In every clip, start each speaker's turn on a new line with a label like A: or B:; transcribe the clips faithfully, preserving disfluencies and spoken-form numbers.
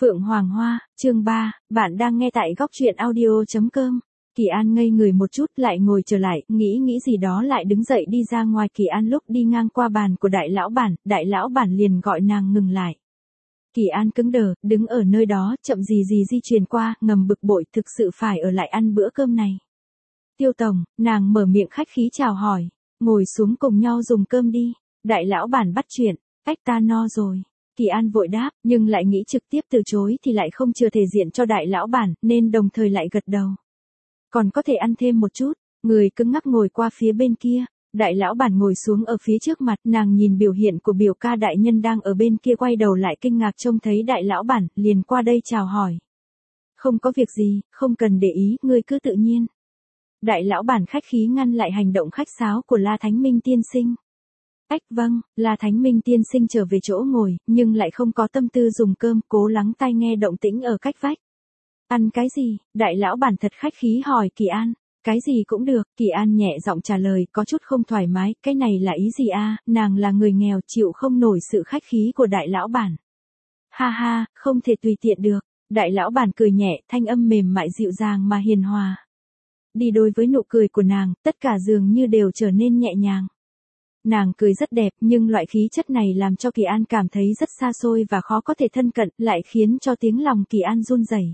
A: Phượng Hoàng Hoa, chương ba, bạn đang nghe tại góc truyện audio chấm com. Kỳ An ngây người một chút lại ngồi trở lại, nghĩ nghĩ gì đó lại đứng dậy đi ra ngoài. Kỳ An lúc đi ngang qua bàn của đại lão bản, đại lão bản liền gọi nàng ngừng lại. Kỳ An cứng đờ, đứng ở nơi đó, chậm gì gì di chuyển qua, ngầm bực bội thực sự phải ở lại ăn bữa cơm này. Tiêu tổng, nàng mở miệng khách khí chào hỏi, ngồi xuống cùng nhau dùng cơm đi. Đại lão bản bắt chuyện, cách ta no rồi. Kỳ An vội đáp, nhưng lại nghĩ trực tiếp từ chối thì lại không chừa thể diện cho đại lão bản, nên đồng thời lại gật đầu. Còn có thể ăn thêm một chút, người cứng ngắc ngồi qua phía bên kia, đại lão bản ngồi xuống ở phía trước mặt, nàng nhìn biểu hiện của biểu ca đại nhân đang ở bên kia quay đầu lại kinh ngạc trông thấy đại lão bản, liền qua đây chào hỏi. Không có việc gì, không cần để ý, ngươi cứ tự nhiên. Đại lão bản khách khí ngăn lại hành động khách sáo của La Thánh Minh tiên sinh. Ách vâng, là Thánh Minh tiên sinh trở về chỗ ngồi, nhưng lại không có tâm tư dùng cơm, cố lắng tai nghe động tĩnh ở cách vách. Ăn cái gì? Đại lão bản thật khách khí hỏi Kỳ An. Cái gì cũng được, Kỳ An nhẹ giọng trả lời, có chút không thoải mái, cái này là ý gì a? Nàng là người nghèo chịu không nổi sự khách khí của đại lão bản. Ha ha, không thể tùy tiện được. Đại lão bản cười nhẹ, thanh âm mềm mại dịu dàng mà hiền hòa. Đi đôi với nụ cười của nàng, tất cả dường như đều trở nên nhẹ nhàng. Nàng cười rất đẹp, nhưng loại khí chất này làm cho Kỳ An cảm thấy rất xa xôi và khó có thể thân cận, lại khiến cho tiếng lòng Kỳ An run rẩy.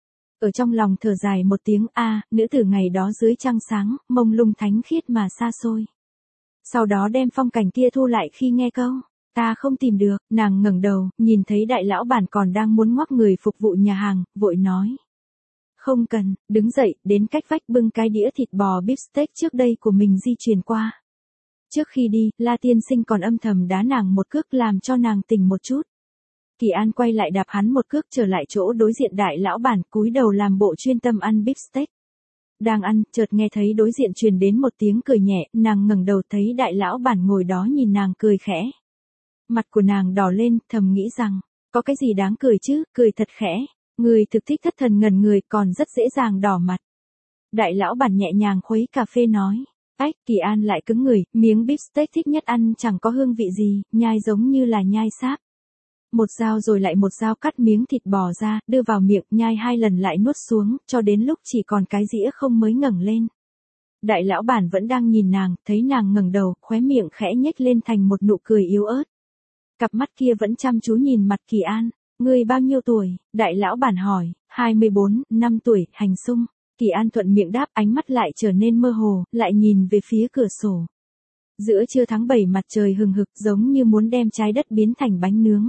A: Ở trong lòng thở dài một tiếng a, nữ tử ngày đó dưới trăng sáng, mông lung thánh khiết mà xa xôi. Sau đó đem phong cảnh kia thu lại khi nghe câu, ta không tìm được, nàng ngẩng đầu, nhìn thấy đại lão bản còn đang muốn ngoắc người phục vụ nhà hàng, vội nói. Không cần, đứng dậy, đến cách vách bưng cái đĩa thịt bò beef steak trước đây của mình di chuyển qua. Trước khi đi, La tiên sinh còn âm thầm đá nàng một cước làm cho nàng tỉnh một chút. Kỳ An quay lại đạp hắn một cước trở lại chỗ đối diện đại lão bản, cúi đầu làm bộ chuyên tâm ăn beef steak. Đang ăn, chợt nghe thấy đối diện truyền đến một tiếng cười nhẹ, nàng ngẩng đầu thấy đại lão bản ngồi đó nhìn nàng cười khẽ. Mặt của nàng đỏ lên, thầm nghĩ rằng, có cái gì đáng cười chứ, cười thật khẽ, người thực thích thất thần ngẩn người còn rất dễ dàng đỏ mặt. Đại lão bản nhẹ nhàng khuấy cà phê nói. Ách, Kỳ An lại cứng người, miếng beef steak thích nhất ăn chẳng có hương vị gì, nhai giống như là nhai sáp. Một dao rồi lại một dao cắt miếng thịt bò ra, đưa vào miệng, nhai hai lần lại nuốt xuống, cho đến lúc chỉ còn cái dĩa không mới ngẩng lên. Đại lão bản vẫn đang nhìn nàng, thấy nàng ngẩng đầu, khóe miệng khẽ nhếch lên thành một nụ cười yếu ớt. Cặp mắt kia vẫn chăm chú nhìn mặt Kỳ An. Ngươi bao nhiêu tuổi? Đại lão bản hỏi. hai mươi bốn, năm tuổi, hành xung. Kỳ An thuận miệng đáp, ánh mắt lại trở nên mơ hồ, lại nhìn về phía cửa sổ. Giữa trưa tháng bảy mặt trời hừng hực giống như muốn đem trái đất biến thành bánh nướng.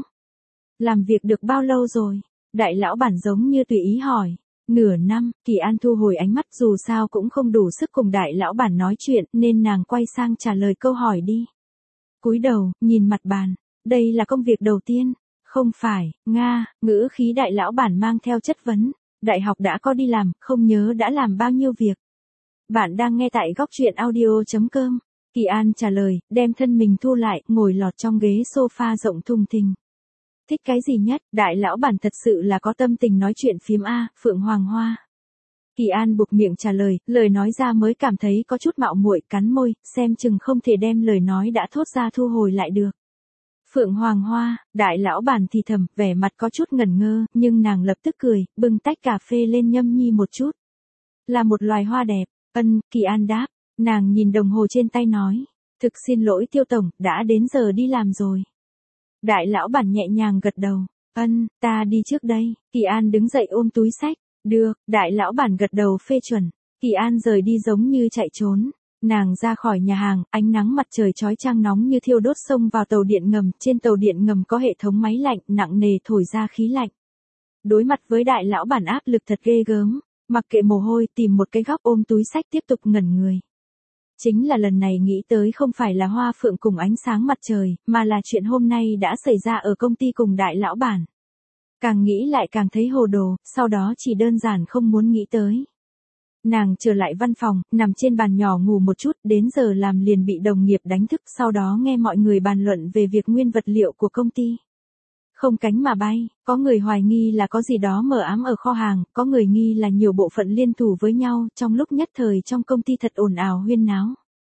A: Làm việc được bao lâu rồi? Đại lão bản giống như tùy ý hỏi. Nửa năm, Kỳ An thu hồi ánh mắt dù sao cũng không đủ sức cùng đại lão bản nói chuyện nên nàng quay sang trả lời câu hỏi đi. Cúi đầu, nhìn mặt bàn. Đây là công việc đầu tiên. Không phải, Nga, ngữ khí đại lão bản mang theo chất vấn. Đại học đã có đi làm, không nhớ đã làm bao nhiêu việc. Bạn đang nghe tại góc truyện audio chấm com. Kỳ An trả lời, đem thân mình thu lại, ngồi lọt trong ghế sofa rộng thùng thình. Thích cái gì nhất? Đại lão bản thật sự là có tâm tình nói chuyện phím A, Phượng Hoàng Hoa. Kỳ An buộc miệng trả lời, lời nói ra mới cảm thấy có chút mạo muội, cắn môi, xem chừng không thể đem lời nói đã thốt ra thu hồi lại được. Phượng Hoàng Hoa, đại lão bản thì thầm, vẻ mặt có chút ngẩn ngơ, nhưng nàng lập tức cười, bưng tách cà phê lên nhâm nhi một chút. Là một loài hoa đẹp, ân, Kỳ An đáp, nàng nhìn đồng hồ trên tay nói, thực xin lỗi Tiêu tổng, đã đến giờ đi làm rồi. Đại lão bản nhẹ nhàng gật đầu, ân, ta đi trước đây. Kỳ An đứng dậy ôm túi xách, được, đại lão bản gật đầu phê chuẩn. Kỳ An rời đi giống như chạy trốn. Nàng ra khỏi nhà hàng, ánh nắng mặt trời chói chang nóng như thiêu đốt xông vào tàu điện ngầm, trên tàu điện ngầm có hệ thống máy lạnh, nặng nề thổi ra khí lạnh. Đối mặt với đại lão bản áp lực thật ghê gớm, mặc kệ mồ hôi tìm một cái góc ôm túi xách tiếp tục ngẩn người. Chính là lần này nghĩ tới không phải là hoa phượng cùng ánh sáng mặt trời, mà là chuyện hôm nay đã xảy ra ở công ty cùng đại lão bản. Càng nghĩ lại càng thấy hồ đồ, sau đó chỉ đơn giản không muốn nghĩ tới. Nàng trở lại văn phòng, nằm trên bàn nhỏ ngủ một chút, đến giờ làm liền bị đồng nghiệp đánh thức, sau đó nghe mọi người bàn luận về việc nguyên vật liệu của công ty. Không cánh mà bay, có người hoài nghi là có gì đó mờ ám ở kho hàng, có người nghi là nhiều bộ phận liên thủ với nhau, trong lúc nhất thời trong công ty thật ồn ào huyên náo.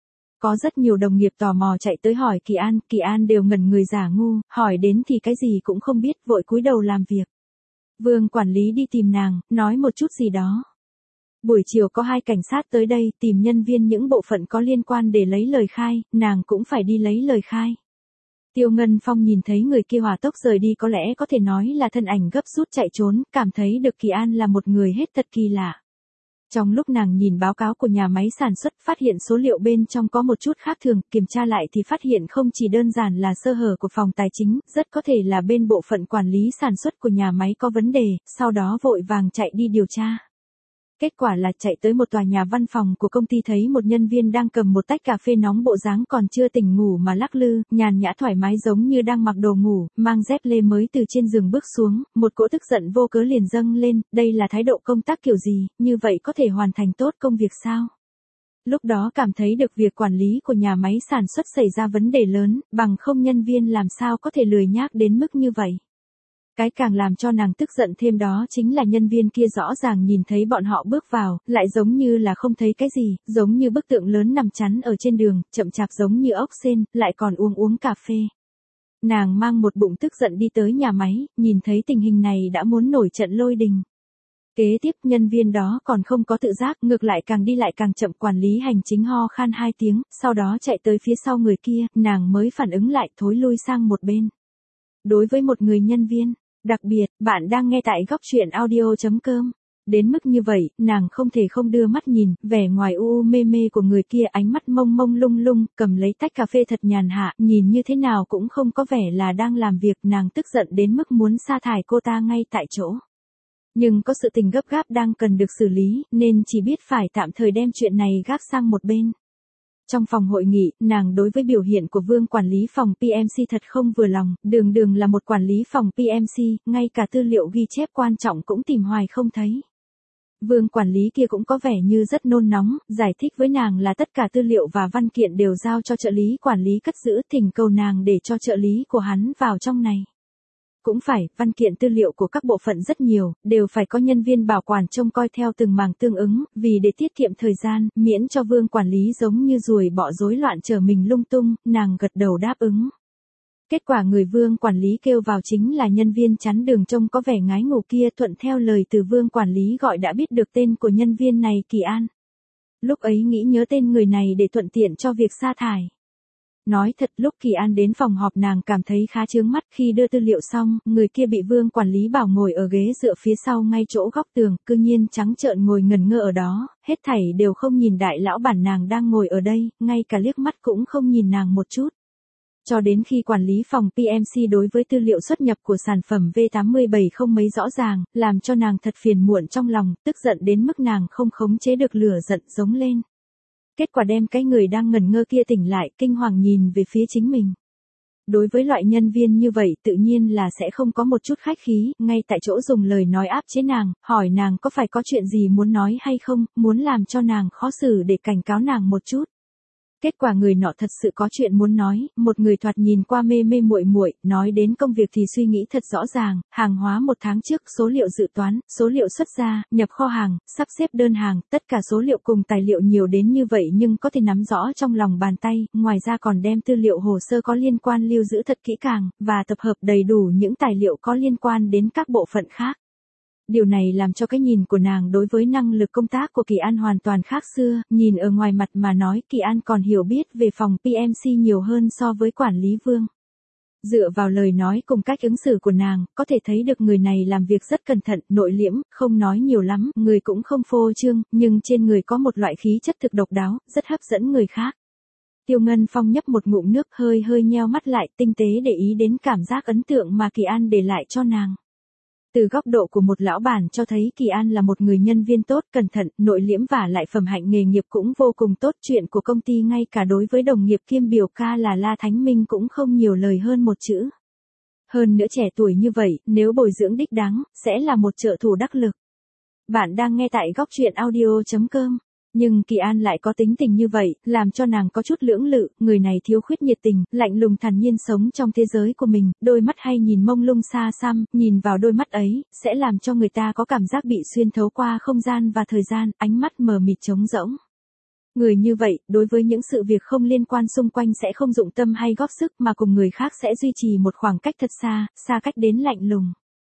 A: Có rất nhiều đồng nghiệp tò mò chạy tới hỏi Kỳ An, Kỳ An đều ngẩn người giả ngu, hỏi đến thì cái gì cũng không biết, vội cúi đầu làm việc. Vương quản lý đi tìm nàng, nói một chút gì đó. Buổi chiều có hai cảnh sát tới đây tìm nhân viên những bộ phận có liên quan để lấy lời khai, nàng cũng phải đi lấy lời khai. Tiêu Ngân Phong nhìn thấy người kia hỏa tốc rời đi, có lẽ có thể nói là thân ảnh gấp rút chạy trốn, cảm thấy được Kỳ An là một người hết thật kỳ lạ. Trong lúc nàng nhìn báo cáo của nhà máy sản xuất, phát hiện số liệu bên trong có một chút khác thường, kiểm tra lại thì phát hiện không chỉ đơn giản là sơ hở của phòng tài chính, rất có thể là bên bộ phận quản lý sản xuất của nhà máy có vấn đề, sau đó vội vàng chạy đi điều tra. Kết quả là chạy tới một tòa nhà văn phòng của công ty, thấy một nhân viên đang cầm một tách cà phê nóng, bộ dáng còn chưa tỉnh ngủ mà lắc lư, nhàn nhã thoải mái giống như đang mặc đồ ngủ, mang dép lê mới từ trên giường bước xuống, một cỗ tức giận vô cớ liền dâng lên, đây là thái độ công tác kiểu gì, như vậy có thể hoàn thành tốt công việc sao? Lúc đó cảm thấy được việc quản lý của nhà máy sản xuất xảy ra vấn đề lớn, bằng không nhân viên làm sao có thể lười nhác đến mức như vậy. Cái càng làm cho nàng tức giận thêm đó chính là nhân viên kia rõ ràng nhìn thấy bọn họ bước vào, lại giống như là không thấy cái gì, giống như bức tượng lớn nằm chắn ở trên đường, chậm chạp giống như ốc sên, lại còn uống uống cà phê. Nàng mang một bụng tức giận đi tới nhà máy, nhìn thấy tình hình này đã muốn nổi trận lôi đình. Kế tiếp nhân viên đó còn không có tự giác, ngược lại càng đi lại càng chậm, quản lý hành chính ho khan hai tiếng, sau đó chạy tới phía sau người kia, nàng mới phản ứng lại, thối lui sang một bên. Đối với một người nhân viên, đặc biệt, bạn đang nghe tại góc truyện audio chấm com. Đến mức như vậy, nàng không thể không đưa mắt nhìn, vẻ ngoài u u mê mê của người kia, ánh mắt mông mông lung lung, cầm lấy tách cà phê thật nhàn hạ, nhìn như thế nào cũng không có vẻ là đang làm việc, nàng tức giận đến mức muốn sa thải cô ta ngay tại chỗ. Nhưng có sự tình gấp gáp đang cần được xử lý, nên chỉ biết phải tạm thời đem chuyện này gác sang một bên. Trong phòng hội nghị, nàng đối với biểu hiện của Vương quản lý phòng pê em xê thật không vừa lòng, đường đường là một quản lý phòng pê em xê, ngay cả tư liệu ghi chép quan trọng cũng tìm hoài không thấy. Vương quản lý kia cũng có vẻ như rất nôn nóng, giải thích với nàng là tất cả tư liệu và văn kiện đều giao cho trợ lý quản lý cất giữ, thỉnh cầu nàng để cho trợ lý của hắn vào trong này. Cũng phải, văn kiện tư liệu của các bộ phận rất nhiều, đều phải có nhân viên bảo quản trông coi theo từng mảng tương ứng, vì để tiết kiệm thời gian, miễn cho Vương quản lý giống như ruồi bọ rối loạn trở mình lung tung, nàng gật đầu đáp ứng. Kết quả người Vương quản lý kêu vào chính là nhân viên chắn đường trông có vẻ ngái ngủ kia, thuận theo lời từ Vương quản lý gọi đã biết được tên của nhân viên này, Kỳ An. Lúc ấy nghĩ nhớ tên người này để thuận tiện cho việc sa thải. Nói thật, lúc Kỳ An đến phòng họp nàng cảm thấy khá chướng mắt, khi đưa tư liệu xong, người kia bị Vương quản lý bảo ngồi ở ghế dựa phía sau ngay chỗ góc tường, cư nhiên trắng trợn ngồi ngẩn ngơ ở đó, hết thảy đều không nhìn đại lão bản nàng đang ngồi ở đây, ngay cả liếc mắt cũng không nhìn nàng một chút. Cho đến khi quản lý phòng pê em xê đối với tư liệu xuất nhập của sản phẩm V tám bảy không mấy rõ ràng, làm cho nàng thật phiền muộn trong lòng, tức giận đến mức nàng không khống chế được lửa giận giống lên. Kết quả đem cái người đang ngẩn ngơ kia tỉnh lại, kinh hoàng nhìn về phía chính mình. Đối với loại nhân viên như vậy tự nhiên là sẽ không có một chút khách khí, ngay tại chỗ dùng lời nói áp chế nàng, hỏi nàng có phải có chuyện gì muốn nói hay không, muốn làm cho nàng khó xử để cảnh cáo nàng một chút. Kết quả người nọ thật sự có chuyện muốn nói, một người thoạt nhìn qua mê mê muội muội, nói đến công việc thì suy nghĩ thật rõ ràng, hàng hóa một tháng trước, số liệu dự toán, số liệu xuất ra, nhập kho hàng, sắp xếp đơn hàng, tất cả số liệu cùng tài liệu nhiều đến như vậy nhưng có thể nắm rõ trong lòng bàn tay, ngoài ra còn đem tư liệu hồ sơ có liên quan lưu giữ thật kỹ càng, và tập hợp đầy đủ những tài liệu có liên quan đến các bộ phận khác. Điều này làm cho cái nhìn của nàng đối với năng lực công tác của Kỳ An hoàn toàn khác xưa, nhìn ở ngoài mặt mà nói Kỳ An còn hiểu biết về phòng pê em xê nhiều hơn so với quản lý Vương. Dựa vào lời nói cùng cách ứng xử của nàng, có thể thấy được người này làm việc rất cẩn thận, nội liễm, không nói nhiều lắm, người cũng không phô trương, nhưng trên người có một loại khí chất thực độc đáo, rất hấp dẫn người khác. Tiêu Ngân Phong nhấp một ngụm nước, hơi hơi nheo mắt lại, tinh tế để ý đến cảm giác ấn tượng mà Kỳ An để lại cho nàng. Từ góc độ của một lão bản cho thấy Kỳ An là một người nhân viên tốt, cẩn thận, nội liễm và lại phẩm hạnh nghề nghiệp cũng vô cùng tốt. Chuyện của công ty ngay cả đối với đồng nghiệp kiêm biểu ca là La Thánh Minh cũng không nhiều lời hơn một chữ. Hơn nữa trẻ tuổi như vậy, nếu bồi dưỡng đích đáng, sẽ là một trợ thủ đắc lực. Bạn đang nghe tại góc truyện audio chấm com. Nhưng Kỳ An lại có tính tình như vậy, làm cho nàng có chút lưỡng lự, người này thiếu khuyết nhiệt tình, lạnh lùng thản nhiên sống trong thế giới của mình, đôi mắt hay nhìn mông lung xa xăm, nhìn vào đôi mắt ấy, sẽ làm cho người ta có cảm giác bị xuyên thấu qua không gian và thời gian, ánh mắt mờ mịt trống rỗng. Người như vậy, đối với những sự việc không liên quan xung quanh sẽ không dụng tâm hay góp sức mà cùng người khác sẽ duy trì một khoảng cách thật xa, xa cách đến lạnh lùng.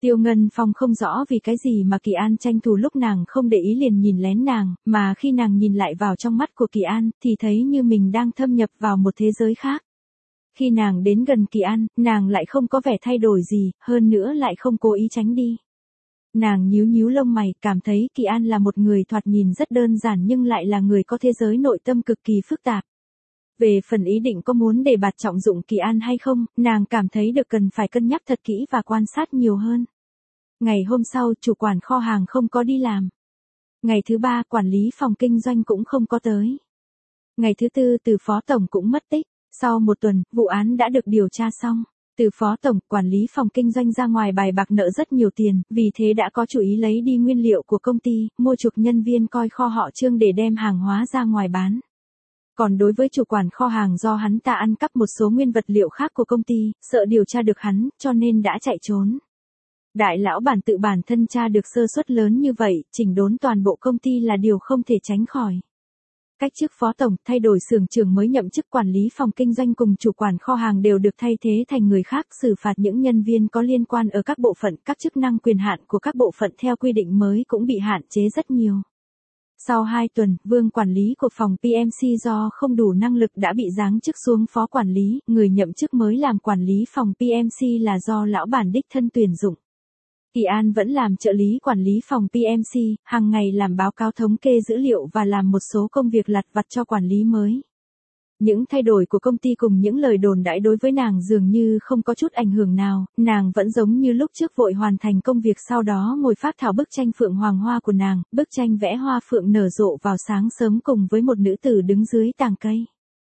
A: Tiêu Ngân Phong không rõ vì cái gì mà Kỳ An tranh thủ lúc nàng không để ý liền nhìn lén nàng, mà khi nàng nhìn lại vào trong mắt của Kỳ An, thì thấy như mình đang thâm nhập vào một thế giới khác. Khi nàng đến gần Kỳ An, nàng lại không có vẻ thay đổi gì, hơn nữa lại không cố ý tránh đi. Nàng nhíu nhíu lông mày, cảm thấy Kỳ An là một người thoạt nhìn rất đơn giản nhưng lại là người có thế giới nội tâm cực kỳ phức tạp. Về phần ý định có muốn để bạt trọng dụng Kỳ An hay không, nàng cảm thấy được cần phải cân nhắc thật kỹ và quan sát nhiều hơn. Ngày hôm sau, chủ quản kho hàng không có đi làm. Ngày thứ ba, quản lý phòng kinh doanh cũng không có tới. Ngày thứ tư, từ phó tổng cũng mất tích. Sau một tuần, vụ án đã được điều tra xong. Từ phó tổng, quản lý phòng kinh doanh ra ngoài bài bạc nợ rất nhiều tiền, vì thế đã có chủ ý lấy đi nguyên liệu của công ty, mua chuộc nhân viên coi kho họ Trương để đem hàng hóa ra ngoài bán. Còn đối với chủ quản kho hàng do hắn ta ăn cắp một số nguyên vật liệu khác của công ty, sợ điều tra được hắn, cho nên đã chạy trốn. Đại lão bản tự bản thân tra được sơ suất lớn như vậy, chỉnh đốn toàn bộ công ty là điều không thể tránh khỏi. Cách chức phó tổng, thay đổi xưởng trưởng mới nhậm chức quản lý phòng kinh doanh cùng chủ quản kho hàng đều được thay thế thành người khác, xử phạt những nhân viên có liên quan ở các bộ phận, các chức năng quyền hạn của các bộ phận theo quy định mới cũng bị hạn chế rất nhiều. Sau hai tuần, Vương quản lý của phòng pê em xê do không đủ năng lực đã bị giáng chức xuống phó quản lý, người nhậm chức mới làm quản lý phòng pê em xê là do lão bản đích thân tuyển dụng. Kỳ An vẫn làm trợ lý quản lý phòng pê em xê, hàng ngày làm báo cáo thống kê dữ liệu và làm một số công việc lặt vặt cho quản lý mới. Những thay đổi của công ty cùng những lời đồn đãi đối với nàng dường như không có chút ảnh hưởng nào, nàng vẫn giống như lúc trước vội hoàn thành công việc, sau đó ngồi phác thảo bức tranh phượng hoàng hoa của nàng, bức tranh vẽ hoa phượng nở rộ vào sáng sớm cùng với một nữ tử đứng dưới tàng cây.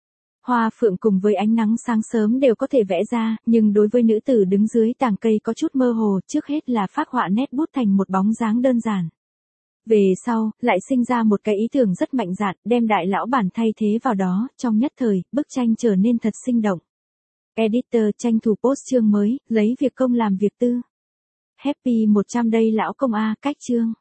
A: Hoa phượng cùng với ánh nắng sáng sớm đều có thể vẽ ra, nhưng đối với nữ tử đứng dưới tàng cây có chút mơ hồ, trước hết là phác họa nét bút thành một bóng dáng đơn giản. Về sau, lại sinh ra một cái ý tưởng rất mạnh dạn, đem đại lão bản thay thế vào đó, trong nhất thời, bức tranh trở nên thật sinh động. Editor tranh thủ post chương mới, lấy việc công làm việc tư. Happy một trăm đây lão công A, cách chương.